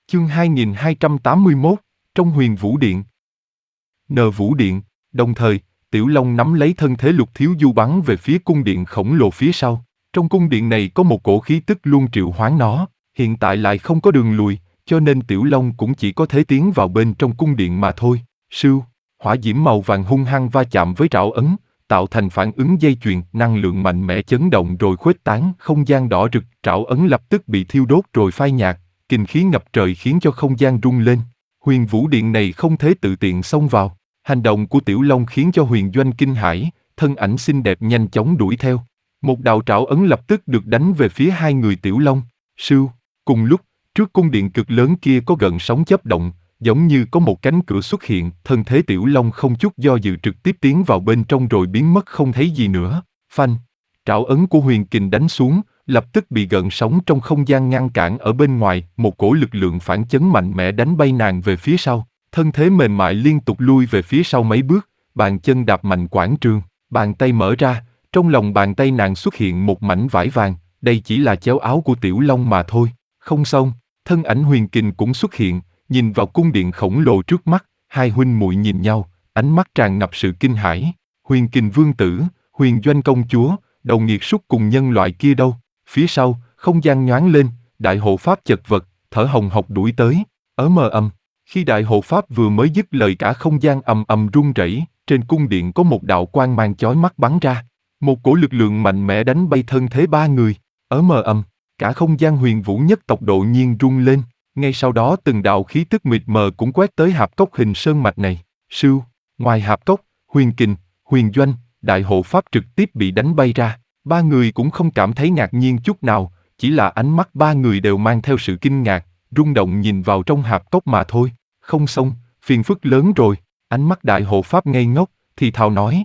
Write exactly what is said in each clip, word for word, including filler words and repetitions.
Chương hai nghìn hai trăm tám mươi mốt, trong Huyền Vũ Điện. N Vũ Điện, đồng thời, Tiểu Long nắm lấy thân thể Lục Thiếu Du bắn về phía cung điện khổng lồ phía sau. Trong cung điện này có một cổ khí tức luôn triệu hoán nó, hiện tại lại không có đường lùi, cho nên Tiểu Long cũng chỉ có thể tiến vào bên trong cung điện mà thôi. Sưu, hỏa diễm màu vàng hung hăng va chạm với trảo ấn, tạo thành phản ứng dây chuyền, năng lượng mạnh mẽ chấn động rồi khuếch tán, không gian đỏ rực, trảo ấn lập tức bị thiêu đốt rồi phai nhạt, kình khí ngập trời khiến cho không gian rung lên. Huyền Vũ Điện này không thể tự tiện xông vào. Hành động của Tiểu Long khiến cho Huyền Doanh kinh hãi, thân ảnh xinh đẹp nhanh chóng đuổi theo. Một đạo trảo ấn lập tức được đánh về phía hai người Tiểu Long. Sưu, cùng lúc, trước cung điện cực lớn kia có gợn sóng chớp động, giống như có một cánh cửa xuất hiện, thân thế Tiểu Long không chút do dự trực tiếp tiến vào bên trong rồi biến mất không thấy gì nữa. Phanh, trảo ấn của Huyền Kình đánh xuống, lập tức bị gợn sóng trong không gian ngăn cản ở bên ngoài, một cổ lực lượng phản chấn mạnh mẽ đánh bay nàng về phía sau. Thân thế mềm mại liên tục lui về phía sau mấy bước, bàn chân đạp mạnh quảng trường, bàn tay mở ra, trong lòng bàn tay nàng xuất hiện một mảnh vải vàng, đây chỉ là chéo áo của Tiểu Long mà thôi. Không xong, thân ảnh Huyền Kình cũng xuất hiện, nhìn vào cung điện khổng lồ trước mắt, hai huynh muội nhìn nhau, ánh mắt tràn ngập sự kinh hãi. Huyền Kình vương tử, Huyền Doanh công chúa, đầu nghiệt súc cùng nhân loại kia đâu? Phía sau, không gian nhoáng lên, đại hộ pháp chật vật, thở hồng hộc đuổi tới, ở mờ ầm. Khi đại hộ pháp vừa mới dứt lời cả không gian ầm ầm rung rẩy, trên cung điện có một đạo quang mang chói mắt bắn ra. Một cổ lực lượng mạnh mẽ đánh bay thân thế ba người. Ở mờ ầm, cả không gian Huyền Vũ nhất tộc độ nhiên rung lên. Ngay sau đó từng đạo khí tức mịt mờ cũng quét tới hạp cốc hình sơn mạch này. Sưu, ngoài hạp cốc, Huyền Kình, Huyền Doanh, đại hộ pháp trực tiếp bị đánh bay ra. Ba người cũng không cảm thấy ngạc nhiên chút nào, chỉ là ánh mắt ba người đều mang theo sự kinh ngạc, rung động nhìn vào trong hạp cốc mà thôi. Không xong, phiền phức lớn rồi, ánh mắt đại hộ pháp ngây ngốc, thì thào nói.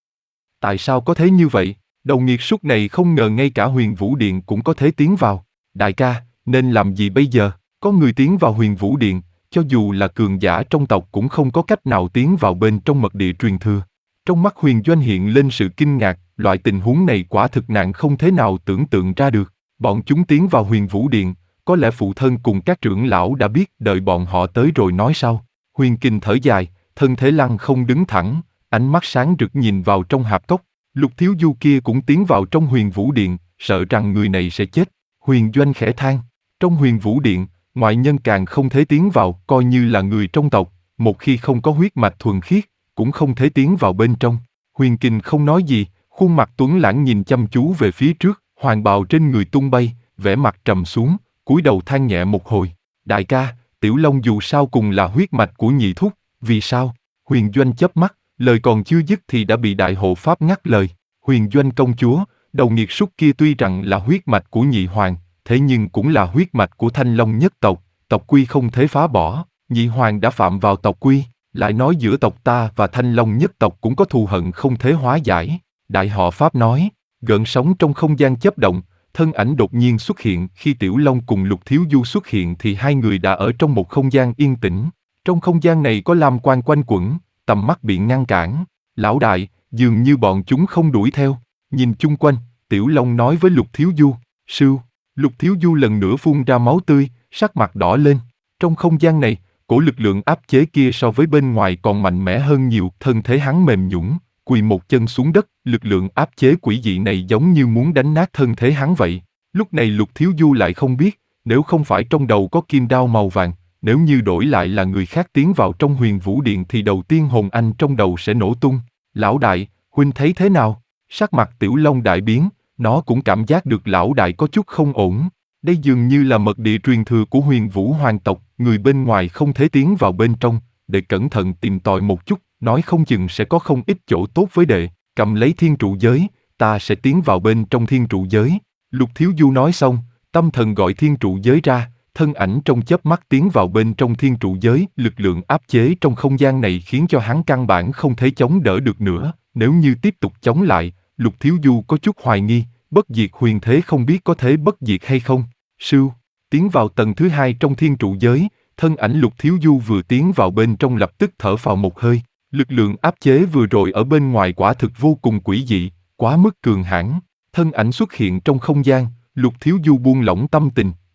Tại sao có thế như vậy? Đầu nghiệt súc này không ngờ ngay cả Huyền Vũ Điện cũng có thể tiến vào. Đại ca, nên làm gì bây giờ? Có người tiến vào Huyền Vũ Điện, cho dù là cường giả trong tộc cũng không có cách nào tiến vào bên trong mật địa truyền thừa. Trong mắt Huyền Doanh hiện lên sự kinh ngạc, loại tình huống này quả thực nạn không thể nào tưởng tượng ra được. Bọn chúng tiến vào Huyền Vũ Điện, có lẽ phụ thân cùng các trưởng lão đã biết, đợi bọn họ tới rồi nói sau. Huyền Kình thở dài, thân thể lăng không đứng thẳng, ánh mắt sáng rực nhìn vào trong hạp cốc. Lục Thiếu Du kia cũng tiến vào trong Huyền Vũ Điện, sợ rằng người này sẽ chết. Huyền Doanh khẽ than, trong Huyền Vũ Điện, ngoại nhân càng không thể tiến vào, coi như là người trong tộc, một khi không có huyết mạch thuần khiết, cũng không thể tiến vào bên trong. Huyền Kình không nói gì, khuôn mặt tuấn lãng nhìn chăm chú về phía trước, hoàng bào trên người tung bay, vẻ mặt trầm xuống, cúi đầu than nhẹ một hồi. Đại ca, Tiểu Long dù sao cùng là huyết mạch của nhị thúc, vì sao? Huyền Doanh chớp mắt, lời còn chưa dứt thì đã bị đại hộ pháp ngắt lời. Huyền Doanh công chúa, đầu nghiệt súc kia tuy rằng là huyết mạch của nhị hoàng, thế nhưng cũng là huyết mạch của Thanh Long nhất tộc, tộc quy không thể phá bỏ. Nhị hoàng đã phạm vào tộc quy, lại nói giữa tộc ta và Thanh Long nhất tộc cũng có thù hận không thể hóa giải. Đại họ pháp nói, gợn sóng trong không gian chớp động, thân ảnh đột nhiên xuất hiện. Khi Tiểu Long cùng Lục Thiếu Du xuất hiện thì hai người đã ở trong một không gian yên tĩnh. Trong không gian này có lam quang quanh quẩn, tầm mắt bị ngăn cản. Lão đại, dường như bọn chúng không đuổi theo. Nhìn chung quanh, Tiểu Long nói với Lục Thiếu Du. Sưu, Lục Thiếu Du lần nữa phun ra máu tươi, sắc mặt đỏ lên. Trong không gian này, cổ lực lượng áp chế kia so với bên ngoài còn mạnh mẽ hơn nhiều. Thân thể hắn mềm nhũn, quỳ một chân xuống đất. Lực lượng áp chế quỷ dị này giống như muốn đánh nát thân thể hắn vậy. Lúc này Lục Thiếu Du lại không biết, nếu không phải trong đầu có kim đao màu vàng, nếu như đổi lại là người khác tiến vào trong Huyền Vũ Điện thì đầu tiên hồn anh trong đầu sẽ nổ tung. Lão đại, huynh thấy thế nào? Sắc mặt Tiểu Long đại biến, nó cũng cảm giác được lão đại có chút không ổn. Đây dường như là mật địa truyền thừa của Huyền Vũ hoàng tộc, người bên ngoài không thể tiến vào bên trong. Để cẩn thận tìm tòi một chút, nói không chừng sẽ có không ít chỗ tốt với đệ. Cầm lấy thiên trụ giới, ta sẽ tiến vào bên trong thiên trụ giới. Lục Thiếu Du nói xong, tâm thần gọi thiên trụ giới ra, thân ảnh trong chớp mắt tiến vào bên trong thiên trụ giới. Lực lượng áp chế trong không gian này khiến cho hắn căn bản không thể chống đỡ được nữa. Nếu như tiếp tục chống lại, Lục Thiếu Du có chút hoài nghi, bất diệt huyền thế không biết có thể bất diệt hay không. Sưu, tiến vào tầng thứ hai trong thiên trụ giới, thân ảnh Lục Thiếu Du vừa tiến vào bên trong lập tức thở phào một hơi. Lực lượng áp chế vừa rồi ở bên ngoài quả thực vô cùng quỷ dị, quá mức cường hãn. Thân ảnh xuất hiện trong không gian, Lục Thiếu Du buông lỏng tâm tình,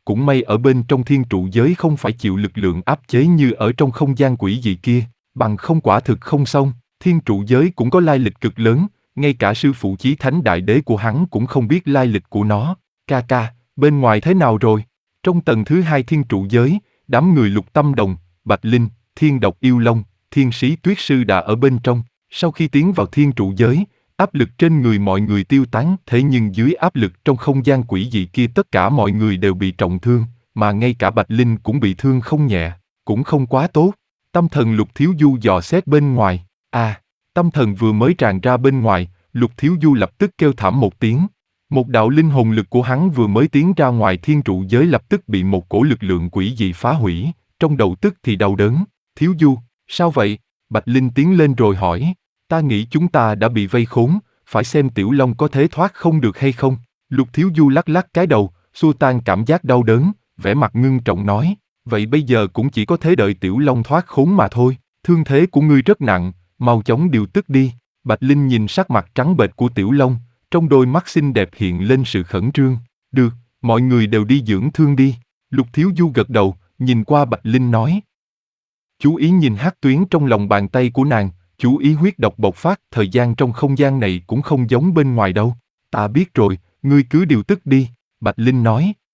cũng may ở bên trong thiên trụ giới không phải chịu lực lượng áp chế như ở trong không gian quỷ dị kia, bằng không quả thực không xong. Thiên trụ giới cũng có lai lịch cực lớn, ngay cả sư phụ chí thánh đại đế của hắn cũng không biết lai lịch của nó. Ca ca, bên ngoài thế nào rồi? Trong tầng thứ hai thiên trụ giới, đám người Lục Tâm Đồng, Bạch Linh, Thiên Độc Yêu Long, Thiên Sĩ Tuyết Sư đã ở bên trong. Sau khi tiến vào thiên trụ giới, áp lực trên người mọi người tiêu tán, thế nhưng dưới áp lực trong không gian quỷ dị kia tất cả mọi người đều bị trọng thương, mà ngay cả Bạch Linh cũng bị thương không nhẹ, cũng không quá tốt. Tâm thần Lục Thiếu Du dò xét bên ngoài, à, tâm thần vừa mới tràn ra bên ngoài, Lục Thiếu Du lập tức kêu thảm một tiếng. Một đạo linh hồn lực của hắn vừa mới tiến ra ngoài thiên trụ giới lập tức bị một cổ lực lượng quỷ dị phá hủy, trong đầu tức thì đau đớn. Thiếu Du, sao vậy? Bạch Linh tiến lên rồi hỏi. Ta nghĩ chúng ta đã bị vây khốn, phải xem Tiểu Long có thể thoát không được hay không. Lục Thiếu Du lắc lắc cái đầu, xua tan cảm giác đau đớn, vẻ mặt ngưng trọng nói. Vậy bây giờ cũng chỉ có thể đợi Tiểu Long thoát khốn mà thôi. Thương thế của ngươi rất nặng, mau chóng điều tức đi. Bạch Linh nhìn sắc mặt trắng bệch của Tiểu Long, trong đôi mắt xinh đẹp hiện lên sự khẩn trương. Được, mọi người đều đi dưỡng thương đi. Lục Thiếu Du gật đầu, nhìn qua Bạch Linh nói. Chú ý nhìn hắc tuyến trong lòng bàn tay của nàng, chú ý huyết độc bộc phát, thời gian trong không gian này cũng không giống bên ngoài đâu. Ta biết rồi, ngươi cứ điều tức đi, Bạch Linh nói.